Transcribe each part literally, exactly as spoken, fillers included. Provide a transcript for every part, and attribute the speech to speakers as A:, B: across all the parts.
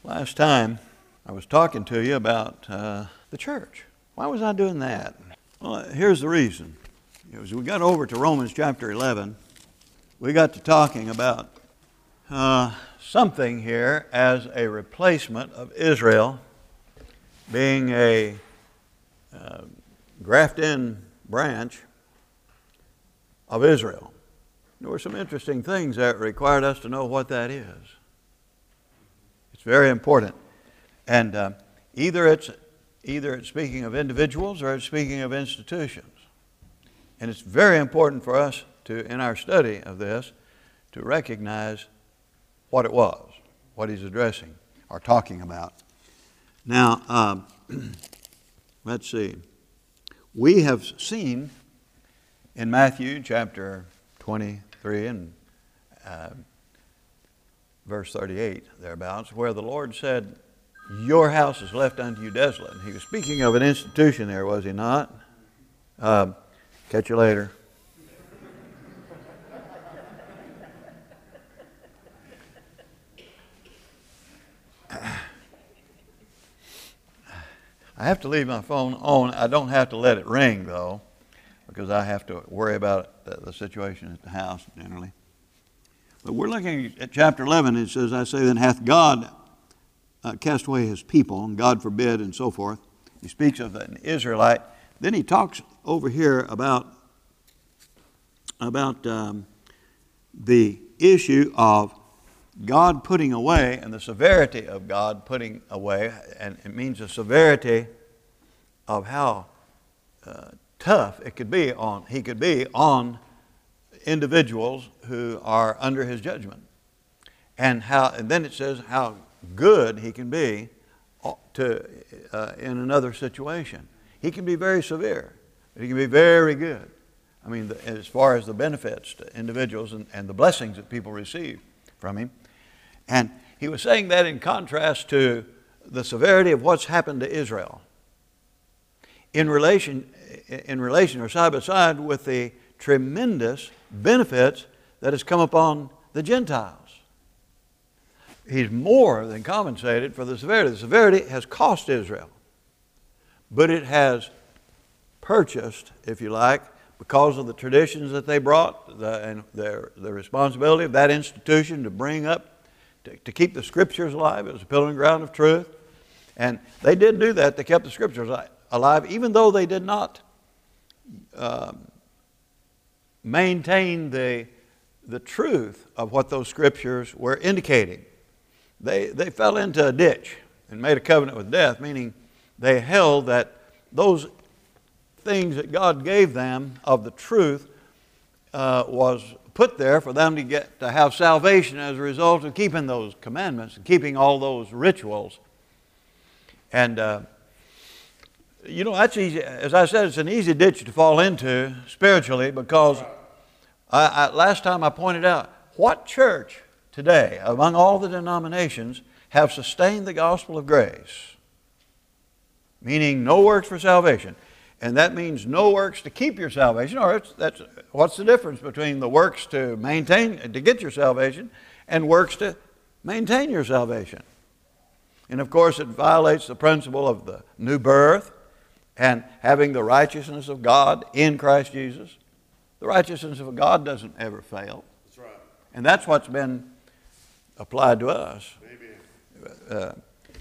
A: Last time I was talking to you about uh, the church. Why was I doing that? Well, here's the reason. As we got over to Romans chapter eleven, we got to talking about uh, something here as a replacement of Israel being a uh, grafted-in branch of Israel. There were some interesting things that required us to know what that is. It's very important. And uh, either it's either it's speaking of individuals or it's speaking of institutions. And it's very important for us to, in our study of this, to recognize what it was, what he's addressing or talking about. Now, um, let's see. We have seen in Matthew chapter twenty-three and uh, verse thirty-eight, thereabouts, where the Lord said, "Your house is left unto you desolate." And he was speaking of an institution there, was he not? Uh, catch you later. I have to leave my phone on. I don't have to let it ring, though, because I have to worry about the, the situation at the house generally. But we're looking at chapter eleven. It says, "I say then, hath God uh, cast away his people, and God forbid," and so forth. He speaks of an Israelite. Then he talks over here about, about um, the issue of God putting away and the severity of God putting away. And it means the severity of how uh, tough it could be on, he could be on individuals who are under his judgment. And how, and then it says how good he can be to uh, in another situation. He can be very severe, but he can be very good. I mean, the, as far as the benefits to individuals and, and the blessings that people receive from him. And he was saying that in contrast to the severity of what's happened to Israel in relation, in relation or side by side with the tremendous benefits that has come upon the Gentiles. He's more than compensated for the severity. The severity has cost Israel, but it has purchased, if you like, because of the traditions that they brought the, and their, the responsibility of that institution to bring up, to, to keep the Scriptures alive. It was a pillar and ground of truth. And they did do that. They kept the Scriptures alive, even though they did not um, maintain the, the truth of what those Scriptures were indicating. They, they fell into a ditch and made a covenant with death, meaning they held that those things that God gave them of the truth uh, was put there for them to get to have salvation as a result of keeping those commandments and keeping all those rituals. And uh, you know, that's easy. As I said, it's an easy ditch to fall into spiritually, because I, I, last time I pointed out, what church today, among all the denominations, have sustained the gospel of grace? Meaning no works for salvation. And that means no works to keep your salvation. Or it's, that's, what's the difference between the works to maintain, to get your salvation, and works to maintain your salvation? And of course, it violates the principle of the new birth and having the righteousness of God in Christ Jesus. The righteousness of God doesn't ever fail.
B: That's right.
A: And that's what's been applied to us. Uh,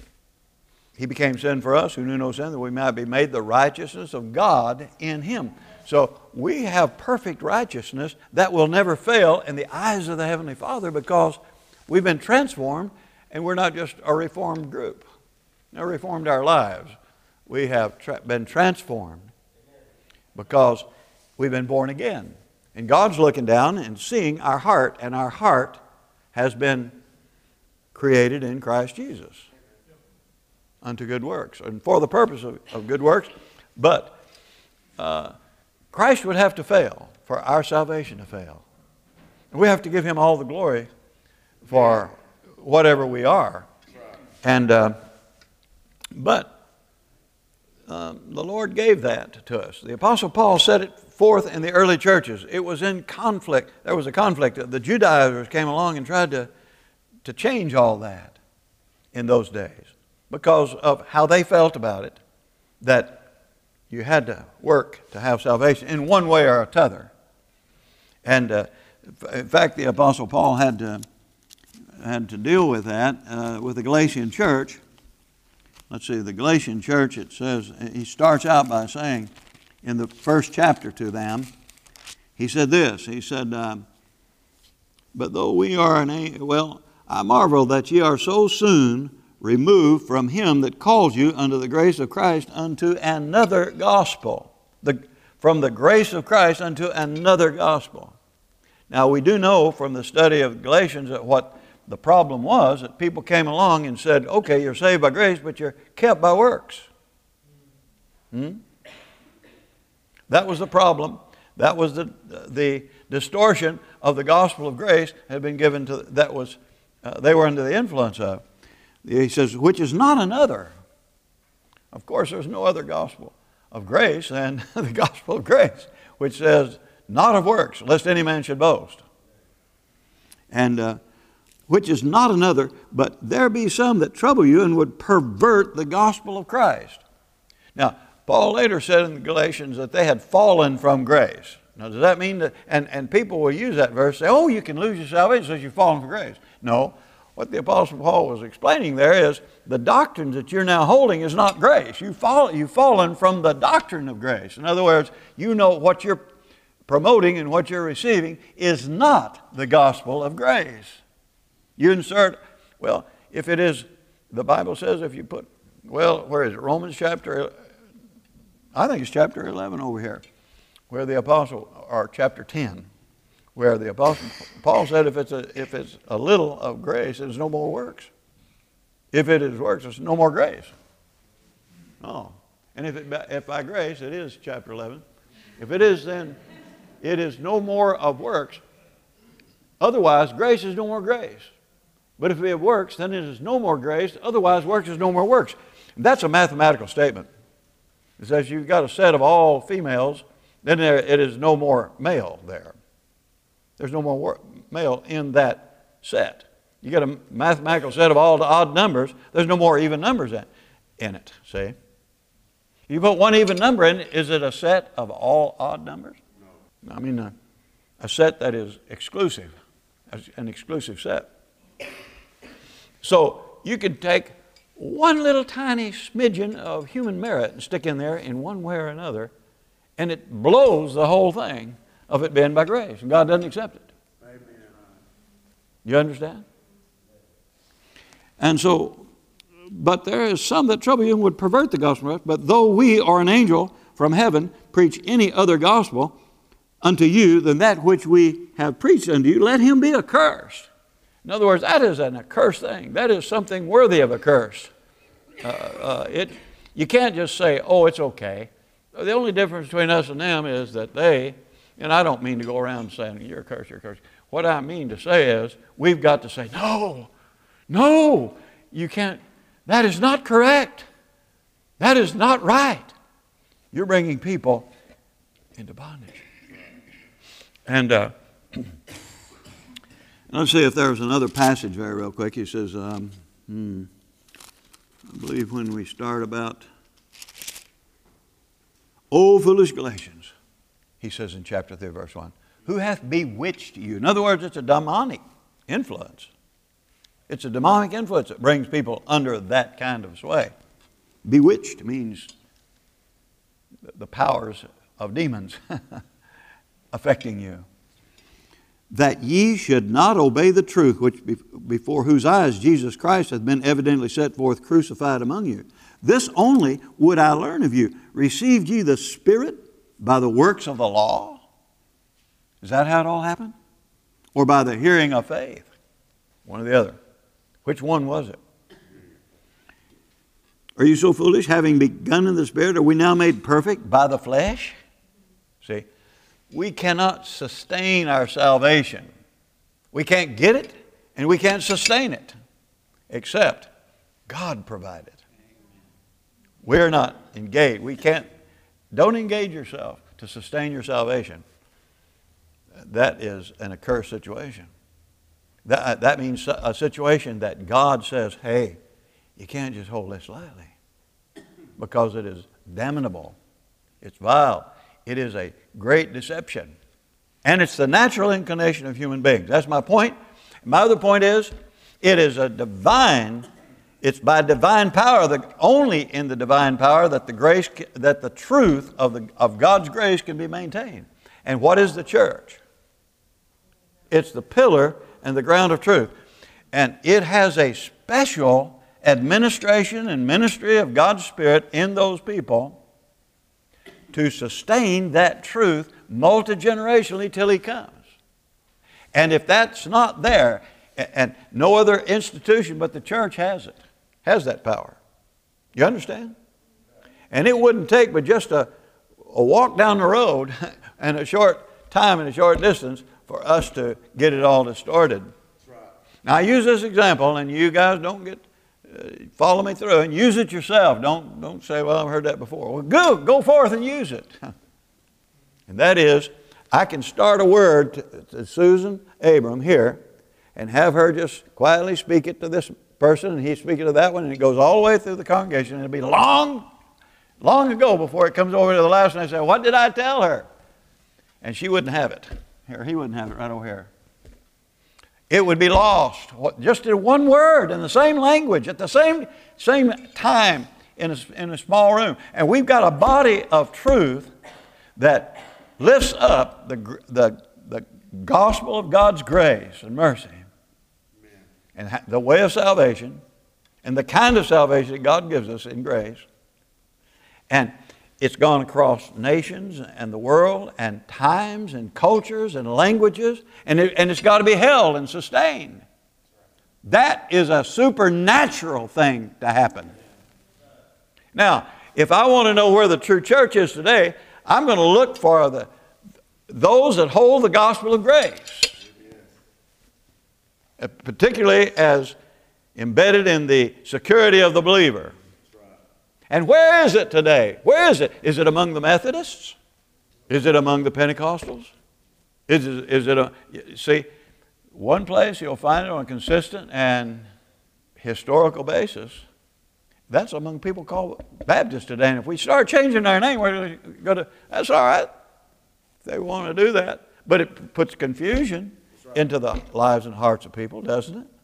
A: he became sin for us who knew no sin, that we might be made the righteousness of God in him. So we have perfect righteousness that will never fail in the eyes of the Heavenly Father, because we've been transformed, and we're not just a reformed group. Not reformed our lives. We have tra- been transformed because we've been born again. And God's looking down and seeing our heart, and our heart has been created in Christ Jesus unto good works, and for the purpose of, of good works. But uh, Christ would have to fail for our salvation to fail. And we have to give him all the glory for whatever we are. And uh, but um, the Lord gave that to us. The Apostle Paul set it forth in the early churches. It was in conflict. There was a conflict. The Judaizers came along and tried to, to change all that. in those days because of how they felt about it, that you had to work to have salvation in one way or another. And uh, in fact, the Apostle Paul had to, had to deal with that uh, with the Galatian church. Let's see, the Galatian church, it says, he starts out by saying in the first chapter to them, he said this, he said, um, but though we are an, a- well, I marvel that ye are so soon removed from him that calls you unto the grace of Christ unto another gospel. The, from the grace of Christ unto another gospel. Now we do know from the study of Galatians that what the problem was, that people came along and said, okay, you're saved by grace, but you're kept by works. Hmm? That was the problem. That was the, the distortion of the gospel of grace had been given to, that was, uh, they were under the influence of. He says, which is not another. Of course, there's no other gospel of grace than the gospel of grace, which says, not of works, lest any man should boast. And uh, which is not another, but there be some that trouble you and would pervert the gospel of Christ. Now, Paul later said in the Galatians that they had fallen from grace. Now, does that mean that, and, and people will use that verse, say, oh, you can lose your salvation because you've fallen from grace. No. What the Apostle Paul was explaining there is the doctrines that you're now holding is not grace. You fall, you've fallen from the doctrine of grace. In other words, you know what you're promoting and what you're receiving is not the gospel of grace. You insert, well, if it is, the Bible says if you put, well, where is it? Romans chapter, I think it's chapter eleven over here, where the Apostle, or chapter ten, where the Apostle Paul said if it's a, if it's a little of grace, there's no more works. If it is works, there's no more grace. Oh. And if, it, if by grace, it is chapter eleven. If it is, then it is no more of works. Otherwise, grace is no more grace. But if it works, then it is no more grace. Otherwise, works is no more works. And that's a mathematical statement. It says you've got a set of all females, then there, it is no more male there. There's no more wor- male in that set. You got a mathematical set of all the odd numbers. There's no more even numbers in, in it, see? You put one even number in, is it a set of all odd numbers? No. I mean a, a set that is exclusive, an exclusive set. So you could take one little tiny smidgen of human merit and stick in there in one way or another, and it blows the whole thing of it being by grace. And God doesn't accept it. Amen. You understand? And so, but there is some that trouble you and would pervert the gospel. But though we or an angel from heaven preach any other gospel unto you than that which we have preached unto you, let him be accursed. In other words, that is an accursed thing. That is something worthy of a curse. Uh, uh, it, you can't just say, oh, it's okay. The only difference between us and them is that they, and I don't mean to go around saying, you're cursed, you're cursed. What I mean to say is, we've got to say, no, no, you can't. That is not correct. That is not right. You're bringing people into bondage. And uh, let's see if there's another passage very real quick. He says, um, hmm, I believe when we start about, O foolish Galatians, he says in chapter three, verse one, who hath bewitched you? In other words, it's a demonic influence. It's a demonic influence that brings people under that kind of sway. Bewitched means the powers of demons affecting you. That ye should not obey the truth, which before whose eyes Jesus Christ hath been evidently set forth crucified among you. This only would I learn of you. Received ye the Spirit by the works of the law? Is that how it all happened? Or by the hearing of faith? One or the other. Which one was it? Are you so foolish? Having begun in the Spirit, are we now made perfect by the flesh? See, we cannot sustain our salvation. We can't get it, and we can't sustain it, except God provided. We're not engaged. We can't, don't engage yourself to sustain your salvation. That is an accursed situation. That, that means a situation that God says, hey, you can't just hold this lightly, because it is damnable. It's vile. It is a great deception. And it's the natural inclination of human beings. That's my point. My other point is, it is a divine, it's by divine power, the, only in the divine power that the grace, that the truth of, the, of God's grace can be maintained. And what is the church? It's the pillar and the ground of truth. And it has a special administration and ministry of God's Spirit in those people to sustain that truth multi-generationally till He comes. And if that's not there, and no other institution but the church has it, has that power. You understand? And it wouldn't take but just a, a walk down the road and a short time and a short distance for us to get it all distorted. Right. Now I use this example, and you guys don't get uh, follow me through and use it yourself. Don't don't say, well, I've heard that before. Well, go go forth and use it. And that is, I can start a word to, to Susan Abram here, and have her just quietly speak it to this person, and he speak it to that one, and it goes all the way through the congregation. And it'll be long, long ago before it comes over to the last, and I say, what did I tell her? And she wouldn't have it. Here, he wouldn't have it right over here. It would be lost. Just in one word, in the same language, at the same, same time, in a, in a small room. And we've got a body of truth that lifts up the, the, the gospel of God's grace and mercy. Amen. And the way of salvation, and the kind of salvation that God gives us in grace. And it's gone across nations and the world and times and cultures and languages, and, it, and it's got to be held and sustained. That is a supernatural thing to happen. Now, if I want to know where the true church is today, I'm going to look for the, those that hold the gospel of grace, particularly as embedded in the security of the believer. And where is it today? Where is it? Is it among the Methodists? Is it among the Pentecostals? Is it, is it a, see, one place you'll find it on a consistent and historical basis. That's among people called Baptists today. And if we start changing our name, we're going to, that's all right. If they want to do that. But it puts confusion into the lives and hearts of people, doesn't it?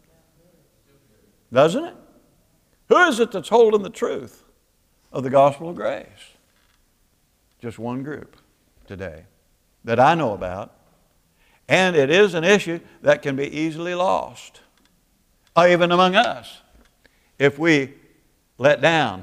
A: Doesn't it? Who is it that's holding the truth of the gospel of grace? Just one group today that I know about. And it is an issue that can be easily lost, even among us, if we let down,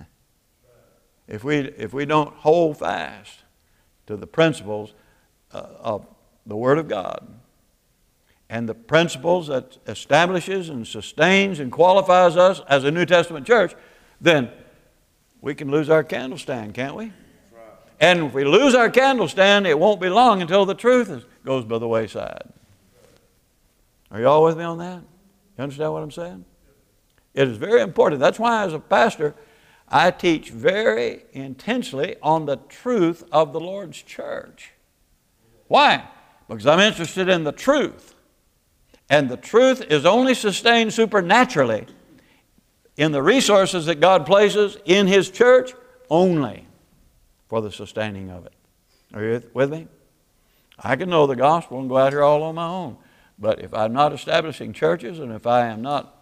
A: if we, if we don't hold fast to the principles uh, of the Word of God and the principles that establishes and sustains and qualifies us as a New Testament church, then we can lose our candle stand, can't we? Right. And if we lose our candle stand, it won't be long until the truth is, goes by the wayside. Are you all with me on that? You understand what I'm saying? It is very important. That's why as a pastor, I teach very intensely on the truth of the Lord's church. Why? Because I'm interested in the truth. And the truth is only sustained supernaturally in the resources that God places in His church only for the sustaining of it. Are you with me? I can know the gospel and go out here all on my own. But if I'm not establishing churches, and if I am not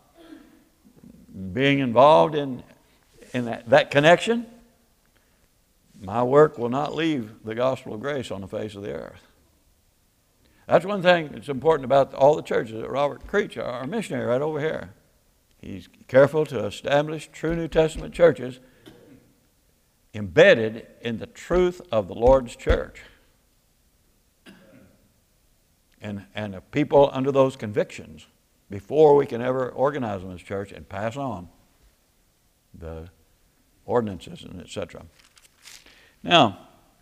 A: being involved in, in that, that connection, my work will not leave the gospel of grace on the face of the earth. That's one thing that's important about all the churches. Robert Creech, our missionary right over here, he's careful to establish true New Testament churches embedded in the truth of the Lord's church. And, and the people under those convictions before we can ever organize them as church and pass on the ordinances and et cetera. Now,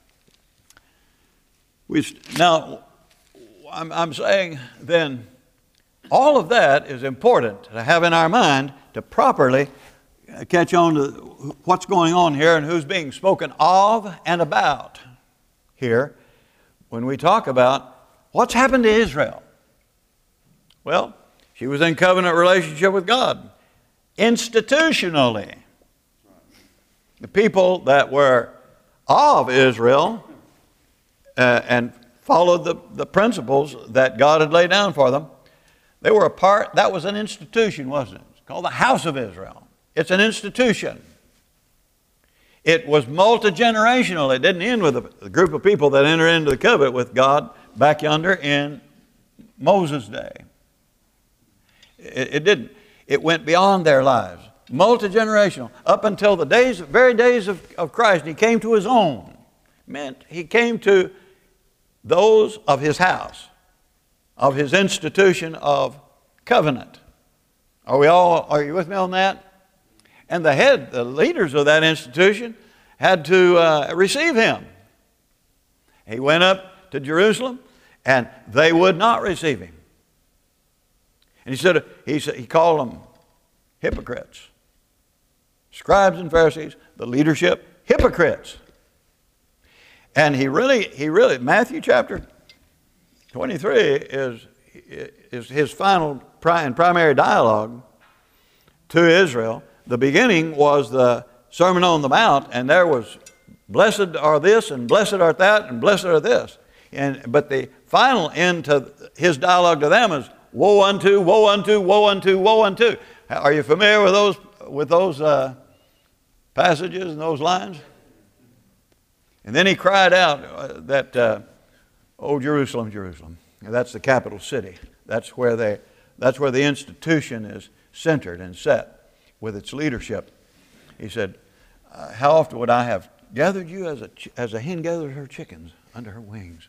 A: we now I'm, I'm saying then all of that is important to have in our mind to properly catch on to what's going on here and who's being spoken of and about here when we talk about what's happened to Israel. Well, she was in covenant relationship with God. institutionally. The people that were of Israel uh, and followed the, the principles that God had laid down for them, they were a part, that was an institution, wasn't it? It's called the House of Israel. It's an institution. It was multi-generational. It didn't end with a, a group of people that entered into the covenant with God back yonder in Moses' day. It, it didn't. It went beyond their lives. Multi-generational. Up until the days, very days of, of Christ, and he came to his own. Meant he came to those of his house, of his institution of covenant. Are we all, are you with me on that? And the head, the leaders of that institution had to uh, receive him. He went up to Jerusalem and they would not receive him. And he said, he, said, he called them hypocrites. Scribes and Pharisees, the leadership, hypocrites. And he really, he really, Matthew chapter twenty-three is, is his final and primary dialogue to Israel. The beginning was the Sermon on the Mount, and there was blessed are this, and blessed art that, and blessed are this. And, but the final end to his dialogue to them is woe unto, woe unto, woe unto, woe unto. Are you familiar with those, with those uh, passages and those lines? And then he cried out uh, that, uh, oh, Jerusalem, Jerusalem. And that's the capital city. That's where, they, that's where the institution is centered and set with its leadership. He said, uh, how often would I have gathered you as a, as a hen gathers her chickens under her wings?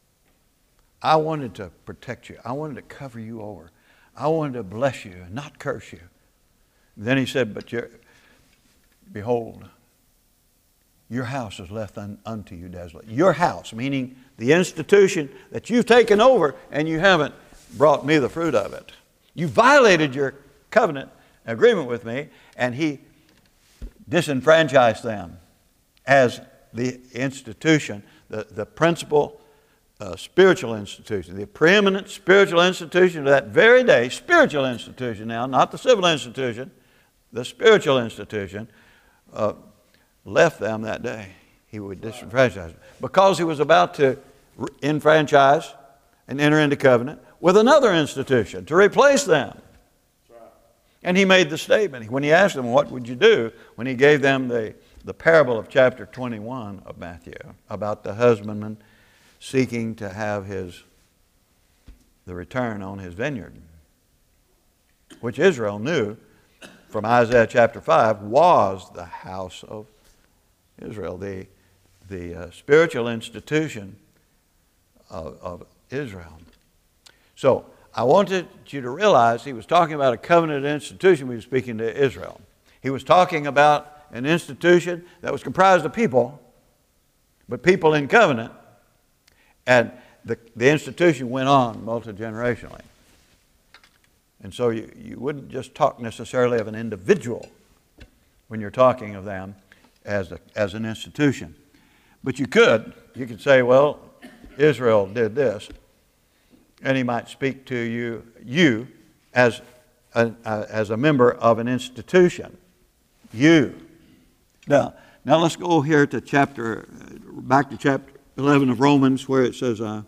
A: I wanted to protect you. I wanted to cover you over. I wanted to bless you and not curse you. And then he said, but you're, behold, your house is left un, unto you desolate. Your house, meaning the institution that you've taken over and you haven't brought me the fruit of it. You violated your covenant agreement with me, and he disenfranchised them as the institution, the, the principal uh, spiritual institution, the preeminent spiritual institution of that very day, spiritual institution now, not the civil institution, the spiritual institution, uh, left them that day. He would disenfranchise them because he was about to enfranchise and enter into covenant with another institution to replace them. And he made the statement. When he asked them, what would you do? When he gave them the, the parable of chapter twenty-one of Matthew about the husbandman seeking to have his, the return on his vineyard, which Israel knew from Isaiah chapter five was the house of Israel, the, the uh, spiritual institution of, of Israel. So, I wanted you to realize he was talking about a covenant institution when he was speaking to Israel. He was talking about an institution that was comprised of people, but people in covenant, and the, the institution went on multi-generationally. And so you, you wouldn't just talk necessarily of an individual when you're talking of them as, a, as an institution. But you could, you could say, well, Israel did this. And he might speak to you, you as a, uh, as a member of an institution. You. Now, now let's go here to chapter, back to chapter eleven of Romans, where it says, uh,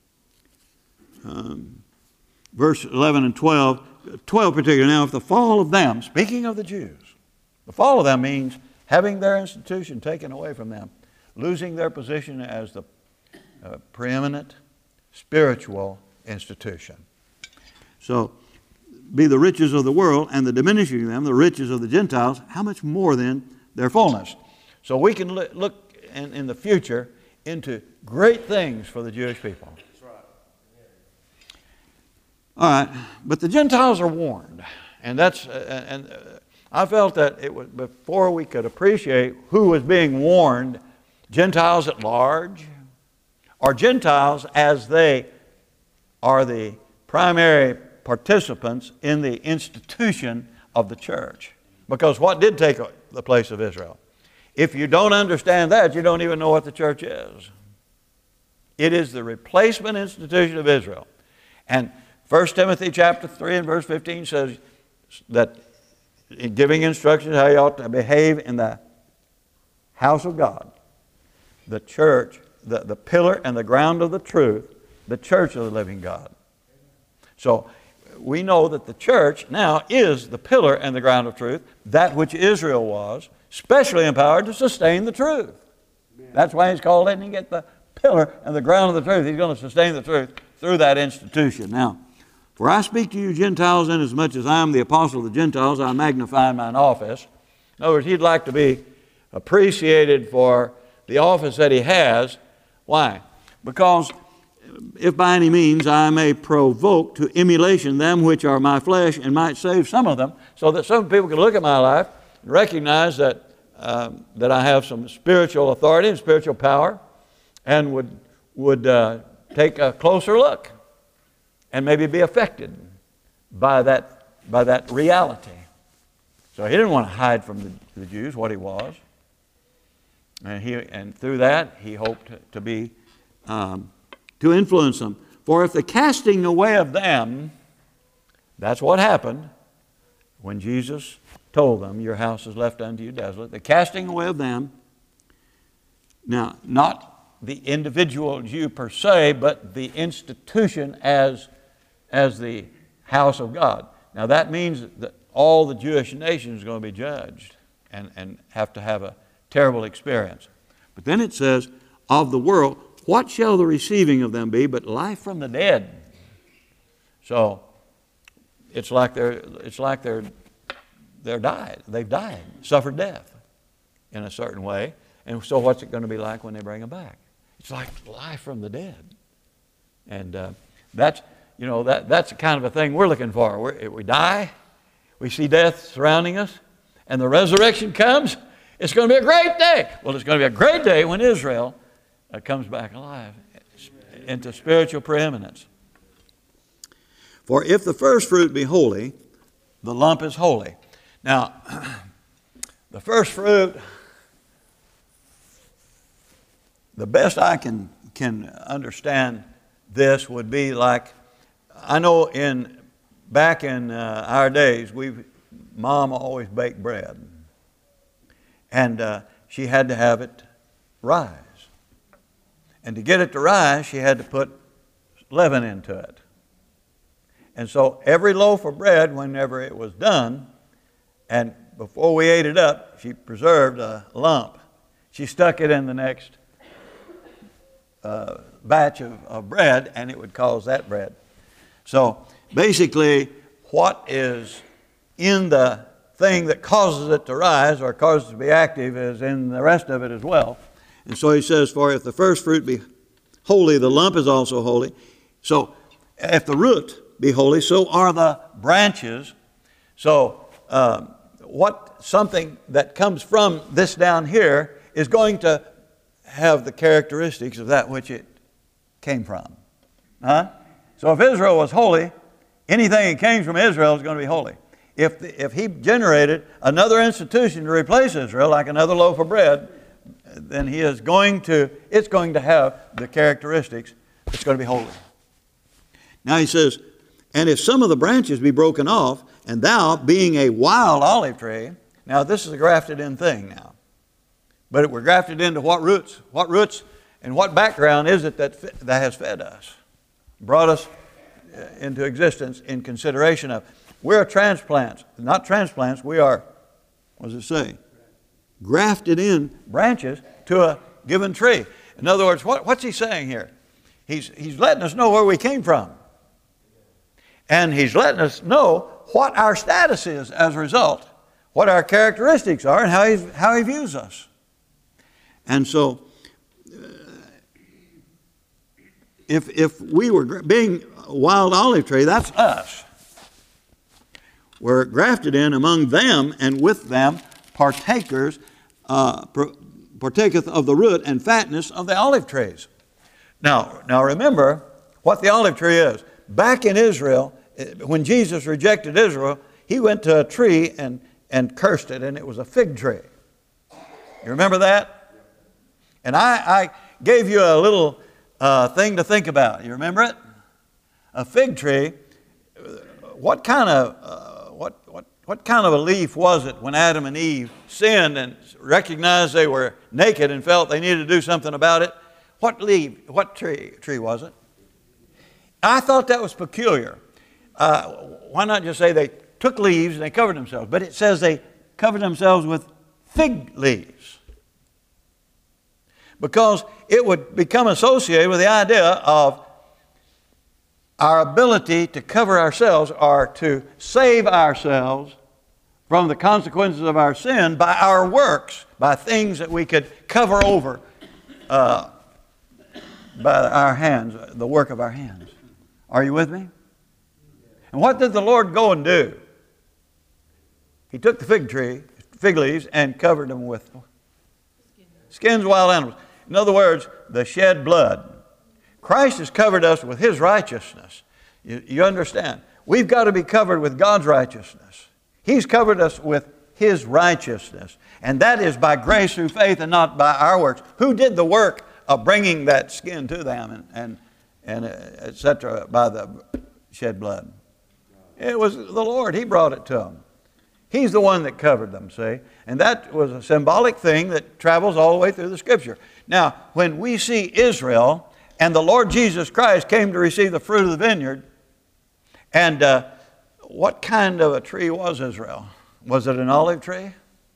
A: um, verse eleven and twelve, twelve particularly. Now, if the fall of them, speaking of the Jews, the fall of them means having their institution taken away from them, losing their position as the uh, preeminent spiritual institution. So, be the riches of the world and the diminishing of them, the riches of the Gentiles, how much more then their fullness? So we can look in, in the future into great things for the Jewish people. That's right. All right, but the Gentiles are warned, and that's uh, and uh, I felt that it was before we could appreciate who was being warned, Gentiles at large, or Gentiles as they are the primary participants in the institution of the church. Because what did take the place of Israel? If you don't understand that, you don't even know what the church is. It is the replacement institution of Israel. And First Timothy chapter three and verse fifteen says that giving instructions how you ought to behave in the house of God, the church, the, the pillar and the ground of the truth, the church of the living God. So we know that the church now is the pillar and the ground of truth, that which Israel was, specially empowered to sustain the truth. Amen. That's why he's called it, and you get the pillar and the ground of the truth. He's going to sustain the truth through that institution. Now, for I speak to you Gentiles, inasmuch as I am the apostle of the Gentiles, I magnify mine office. In other words, he'd like to be appreciated for the office that he has. Why? Because if by any means I may provoke to emulation them which are my flesh, and might save some of them, so that some people can look at my life and recognize that, um, that I have some spiritual authority and spiritual power, and would, would uh, take a closer look and maybe be affected by that, by that reality. So he didn't want to hide from the, the Jews what he was. And, he, and through that, he hoped to, to be, um, to influence them. For if the casting away of them, that's what happened when Jesus told them, your house is left unto you desolate. The casting away of them, now, not the individual Jew per se, but the institution as, as the house of God. Now that means that all the Jewish nation is going to be judged and, and have to have a terrible experience. But then it says, of the world, what shall the receiving of them be but life from the dead? So it's like they're it's like they're they're died. They've died, suffered death in a certain way. And so what's it going to be like when they bring them back? It's like life from the dead. And uh, that's, you know, that, that's the kind of a thing we're looking for. We're, we die, we see death surrounding us, and the resurrection comes. It's going to be a great day. Well, it's going to be a great day when Israel uh, comes back alive into spiritual preeminence. For if the first fruit be holy, the lump is holy. Now, the first fruit, the best I can, can understand this would be like, I know in back in uh, our days, we Mom always baked bread. And uh, she had to have it rise. And to get it to rise, she had to put leaven into it. And so every loaf of bread, whenever it was done, and before we ate it up, she preserved a lump. She stuck it in the next uh, batch of, of bread, and it would cause that bread. So basically, what is in the thing that causes it to rise or causes it to be active is in the rest of it as well. And so he says, for if the first fruit be holy, the lump is also holy. So if the root be holy, so are the branches. So uh, what something that comes from this down here is going to have the characteristics of that which it came from. Huh? So if Israel was holy, anything that came from Israel is going to be holy. If, the, if he generated another institution to replace Israel, like another loaf of bread, then he is going to, it's going to have the characteristics. It's going to be holy. Now he says, and if some of the branches be broken off, and thou, being a wild olive tree, now this is a grafted in thing now. But we're grafted into what roots? What roots and what background is it that, that has fed us? Brought us into existence in consideration of. We're transplants. Not transplants, we are, what does it say? Grafted in branches to a given tree. In other words, what, what's he saying here? He's, he's letting us know where we came from. And he's letting us know what our status is as a result, what our characteristics are, and how, he's, how he views us. And so, uh, if, if we were being a wild olive tree, that's us. We're grafted in among them, and with them partakers, uh, partaketh of the root and fatness of the olive trees. Now, now remember what the olive tree is. Back in Israel, when Jesus rejected Israel, he went to a tree and, and cursed it, and it was a fig tree. You remember that? And I, I gave you a little uh, thing to think about. You remember it? A fig tree, what kind of... Uh, What, what, what kind of a leaf was it when Adam and Eve sinned and recognized they were naked and felt they needed to do something about it? What leaf, what tree, tree was it? I thought that was peculiar. Uh, why not just say they took leaves and they covered themselves? But it says they covered themselves with fig leaves, because it would become associated with the idea of our ability to cover ourselves or to save ourselves from the consequences of our sin by our works, by things that we could cover over uh, by our hands, the work of our hands. Are you with me? And what did the Lord go and do? He took the fig tree, fig leaves, and covered them with skins of wild animals. In other words, the shed blood. Christ has covered us with His righteousness. You, you understand? We've got to be covered with God's righteousness. He's covered us with His righteousness. And that is by grace through faith and not by our works. Who did the work of bringing that skin to them and, and, and et cetera by the shed blood? It was the Lord. He brought it to them. He's the one that covered them, see? And that was a symbolic thing that travels all the way through the Scripture. Now, when we see Israel and the Lord Jesus Christ came to receive the fruit of the vineyard, and uh, what kind of a tree was Israel? Was it an olive tree?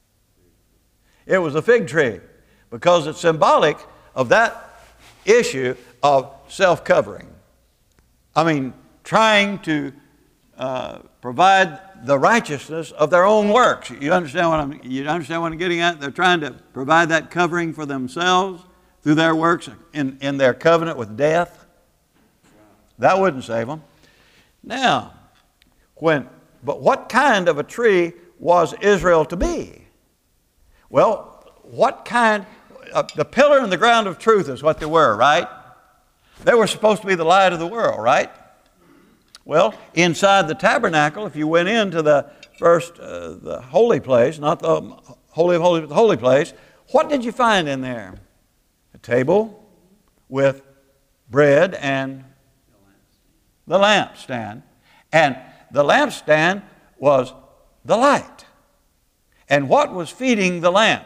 A: It was a fig tree, because it's symbolic of that issue of self-covering. I mean, trying to uh, provide the righteousness of their own works. You understand what I'm, you understand what I'm getting at? They're trying to provide that covering for themselves through their works in, in their covenant with death. That wouldn't save them. Now, when, but what kind of a tree was Israel to be? Well, what kind, uh, the pillar and the ground of truth is what they were, right? They were supposed to be the light of the world, right? Well, inside the tabernacle, if you went into the first, uh, the holy place, not the holy of holies, but the holy place, what did you find in there? A table with bread and the lampstand. And the lampstand was the light. And what was feeding the lamp?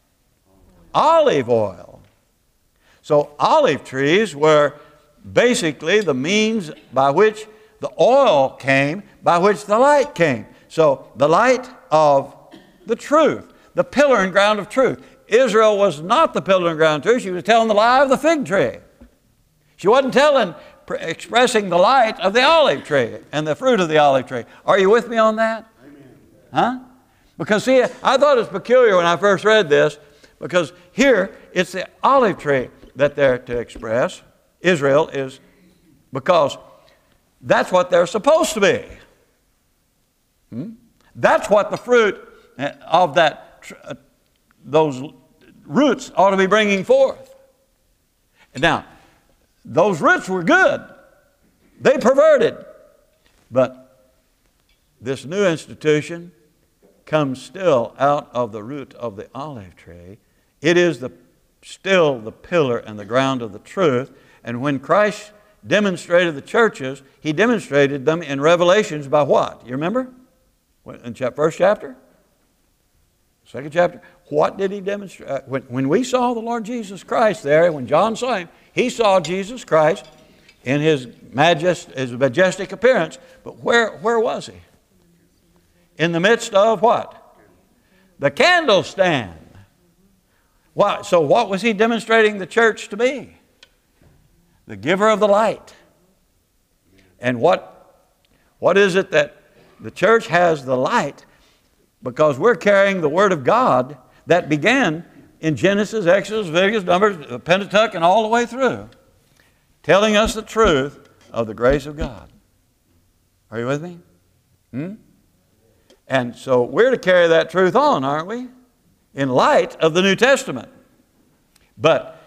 A: Olive oil. So olive trees were basically the means by which the oil came, by which the light came. So the light of the truth, the pillar and ground of truth. Israel was not the pillar and ground of truth. She was telling the lie of the fig tree. She wasn't telling, expressing the light of the olive tree and the fruit of the olive tree. Are you with me on that?
B: Amen.
A: Huh? Because see, I thought it was peculiar when I first read this, because here it's the olive tree that they're to express. Israel is, because that's what they're supposed to be. Hmm? That's what the fruit of that, uh, those roots ought to be bringing forth. Now, those roots were good. They perverted. But this new institution comes still out of the root of the olive tree. It is the, still the pillar and the ground of the truth. And when Christ demonstrated the churches, He demonstrated them in Revelations by what? You remember? In the first chapter? Second chapter? What did He demonstrate? When, when we saw the Lord Jesus Christ there, when John saw Him, he saw Jesus Christ in His, majest, his majestic appearance. But where, where was He? In the midst of what? The candlestand. Why, so what was He demonstrating the church to be? The giver of the light. And what, what is it that the church has the light? Because we're carrying the Word of God that began in Genesis, Exodus, Leviticus, Numbers, Pentateuch, and all the way through, telling us the truth of the grace of God. Are you with me? Hmm? And so we're to carry that truth on, aren't we? In light of the New Testament. But,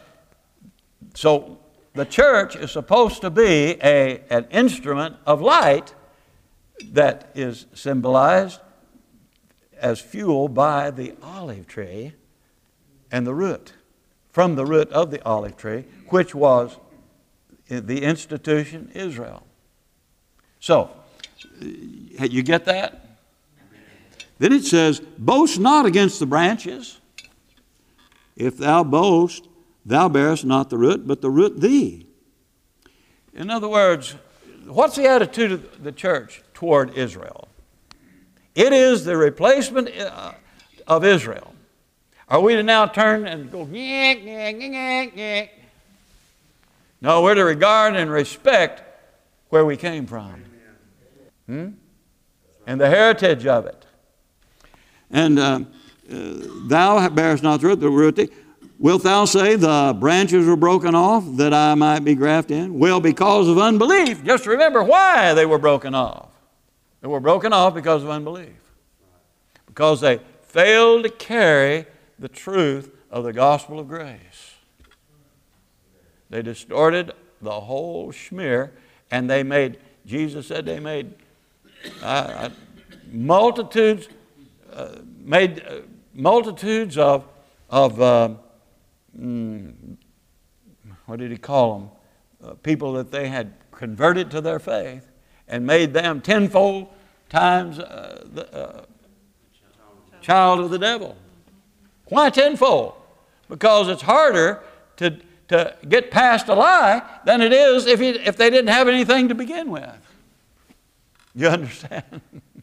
A: so the church is supposed to be a, an instrument of light that is symbolized as fuel by the olive tree and the root, from the root of the olive tree, which was the institution Israel. So, you get that?
B: Then it says, boast not against the branches. If thou boast, thou bearest not the root, but the root thee.
A: In other words, what's the attitude of the church toward Israel? It is the replacement of Israel. Are we to now turn and go, nyeh, nyeh, nyeh, nyeh? No, we're to regard and respect where we came from. Hmm? And the heritage of it.
B: And uh, uh, thou bearest not the root, the root thee. Wilt thou say the branches were broken off that I might be grafted in? Well, because of unbelief.
A: Just remember why they were broken off. They were broken off because of unbelief. Because they failed to carry the truth of the gospel of grace. They distorted the whole schmear, and they made, Jesus said they made uh, multitudes, uh, made uh, multitudes of, of uh, mm, what did he call them? Uh, people that they had converted to their faith and made them tenfold times uh, the uh, child of the devil. Why tenfold? Because it's harder to, to get past a lie than it is if, you, if they didn't have anything to begin with. You understand?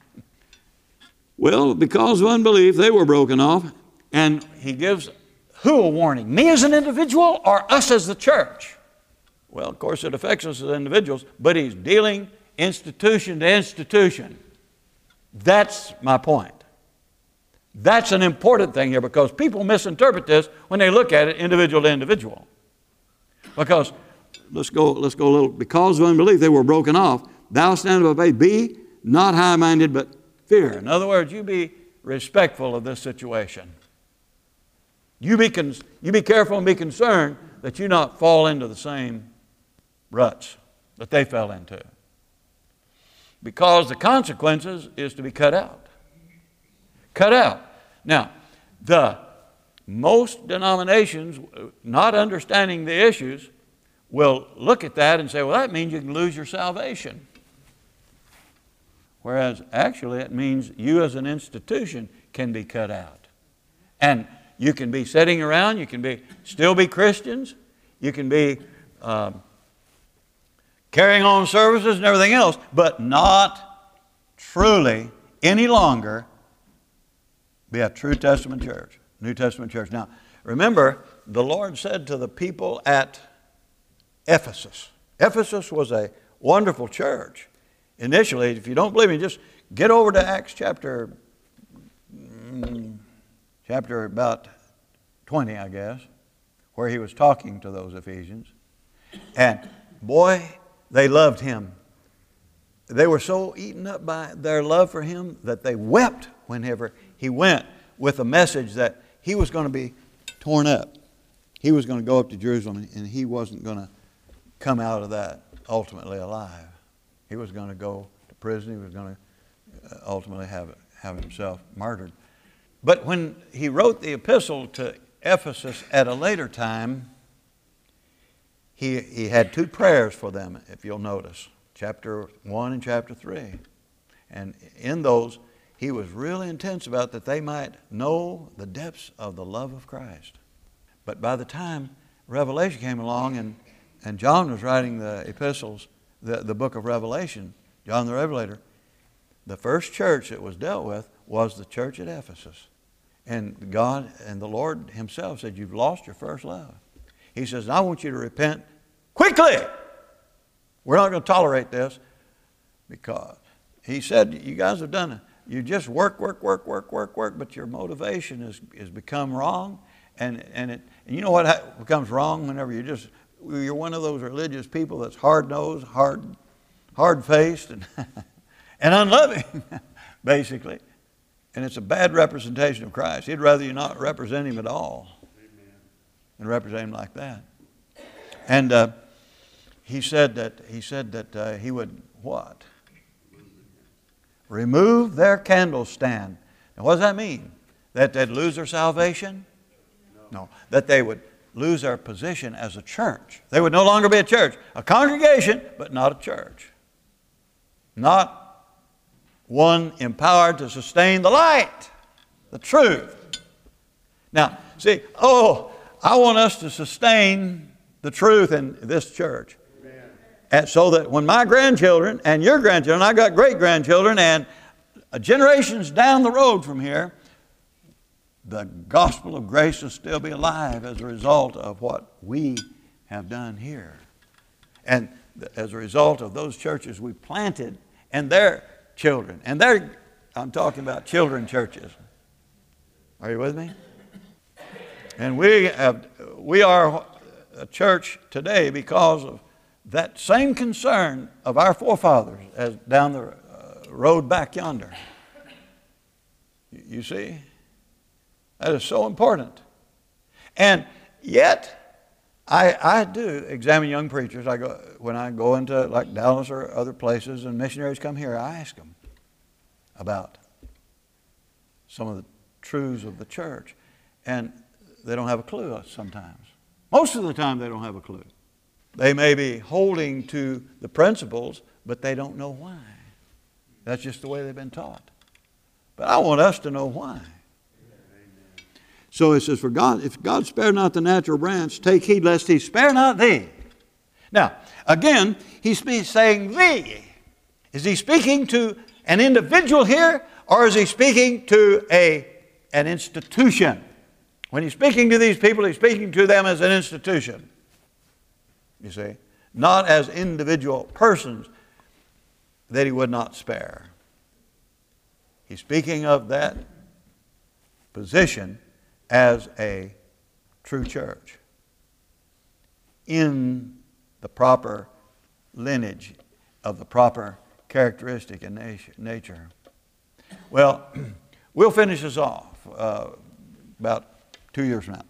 B: Well, because of unbelief, they were broken off.
A: And he gives who a warning? Me as an individual or us as the church? Well, of course, it affects us as individuals, but he's dealing institution to institution. That's my point. That's an important thing here because people misinterpret this when they look at it individual to individual. Because,
B: let's go, let's go a little, because of unbelief, they were broken off. Thou standest by faith, be not high-minded, but fear.
A: In other words, you be respectful of this situation. You be, con- you be careful and be concerned that you not fall into the same ruts that they fell into. Because the consequences is to be cut out. Cut out. Now, the most denominations, not understanding the issues, will look at that and say, well, that means you can lose your salvation. Whereas actually it means you as an institution can be cut out. And you can be sitting around, you can be still be Christians, you can be um, carrying on services and everything else, but not truly any longer be a true Testament church, New Testament church. Now, remember, the Lord said to the people at Ephesus. Ephesus was a wonderful church. Initially, if you don't believe me, just get over to Acts chapter, mm, chapter about twenty, I guess, where he was talking to those Ephesians. And boy, they loved him. They were so eaten up by their love for him that they wept whenever he went with a message that he was going to be torn up. He was going to go up to Jerusalem and he wasn't going to come out of that ultimately alive. He was going to go to prison. He was going to ultimately have, have himself martyred. But when he wrote the epistle to Ephesus at a later time, he, he had two prayers for them, if you'll notice, chapter one and chapter three. And in those, he was really intense about that they might know the depths of the love of Christ. But by the time Revelation came along and, and John was writing the epistles, the, the book of Revelation, John the Revelator, the first church that was dealt with was the church at Ephesus. And God and the Lord himself said, you've lost your first love. He says, I want you to repent quickly. We're not going to tolerate this because he said, you guys have done it. You just work, work, work, work, work, work, but your motivation is, is become wrong. And, and, it, and you know what becomes wrong whenever you just, you're one of those religious people that's hard-nosed, hard, hard-faced, and, and unloving, basically. And it's a bad representation of Christ. He'd rather you not represent him at all. Amen. Than represent him like that. And uh, he said that he said that uh, he would what? Remove their candlestand. Now, what does that mean? That they'd lose their salvation? No. No. That they would lose their position as a church. They would no longer be a church. A congregation, but not a church. Not one empowered to sustain the light, the truth. Now, see, oh, I want us to sustain the truth in this church. Amen. And so that when my grandchildren and your grandchildren, I got great-grandchildren, and generations down the road from here, the gospel of grace will still be alive as a result of what we have done here. And as a result of those churches we planted and their children. And their, I'm talking about children churches. Are you with me? And we have, we are a church today because of that same concern of our forefathers as down the uh, road back yonder. You see? That is so important. And yet, I, I do examine young preachers. I go, when I go into like Dallas or other places and missionaries come here, I ask them about some of the truths of the church. And they don't have a clue sometimes. Most of the time they don't have a clue. They may be holding to the principles, but they don't know why. That's just the way they've been taught. But I want us to know why. So it says, for God, if God spare not the natural branch, take heed lest he spare not thee. Now, again, he's saying thee. Is he speaking to an individual here, or is he speaking to a, an institution? When he's speaking to these people, he's speaking to them as an institution. You see? Not as individual persons that he would not spare. He's speaking of that position as a true church in the proper lineage of the proper characteristic and nature. Well, we'll finish this off uh, about two years from now.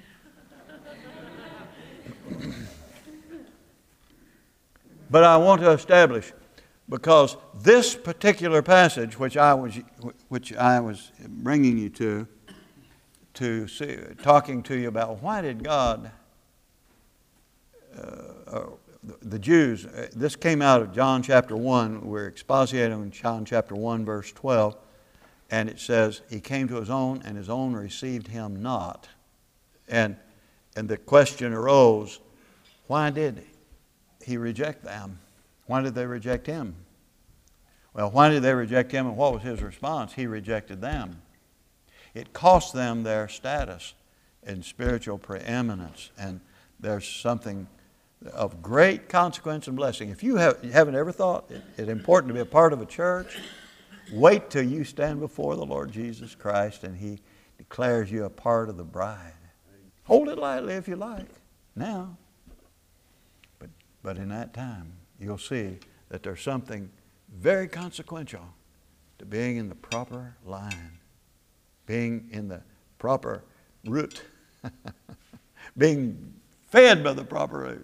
A: But I want to establish, because this particular passage, which I was, which I was bringing you to, to see, talking to you about why did God, uh, uh, the Jews, uh, this came out of John chapter one. We're expositing in John chapter one, verse twelve, and it says, he came to his own, and his own received him not. And, and the question arose, why did he reject them? Why did they reject him? Well, why did they reject him, and what was his response? He rejected them. It cost them their status in spiritual preeminence, and there's something of great consequence and blessing. If you, have, you haven't ever thought it, it's important to be a part of a church, wait till you stand before the Lord Jesus Christ and he declares you a part of the bride. Hold it lightly if you like now. But, but in that time, you'll see that there's something very consequential to being in the proper line, being in the proper root, being fed by the proper root.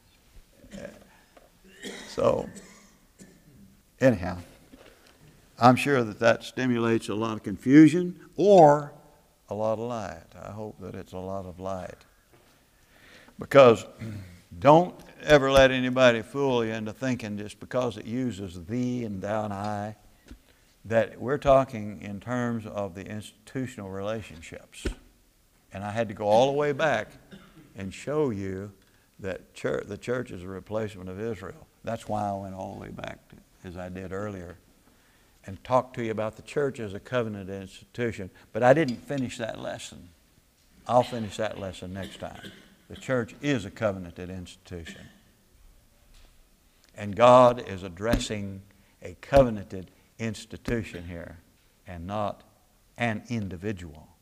A: So, anyhow, I'm sure that that stimulates a lot of confusion or a lot of light. I hope that it's a lot of light. Because don't ever let anybody fool you into thinking just because it uses thee and thou and I, that we're talking in terms of the institutional relationships. And I had to go all the way back and show you that church, the church is a replacement of Israel. That's why I went all the way back, to, as I did earlier, and talked to you about the church as a covenant institution. But I didn't finish that lesson. I'll finish that lesson next time. The church is a covenanted institution. And God is addressing a covenanted institution here and not an individual.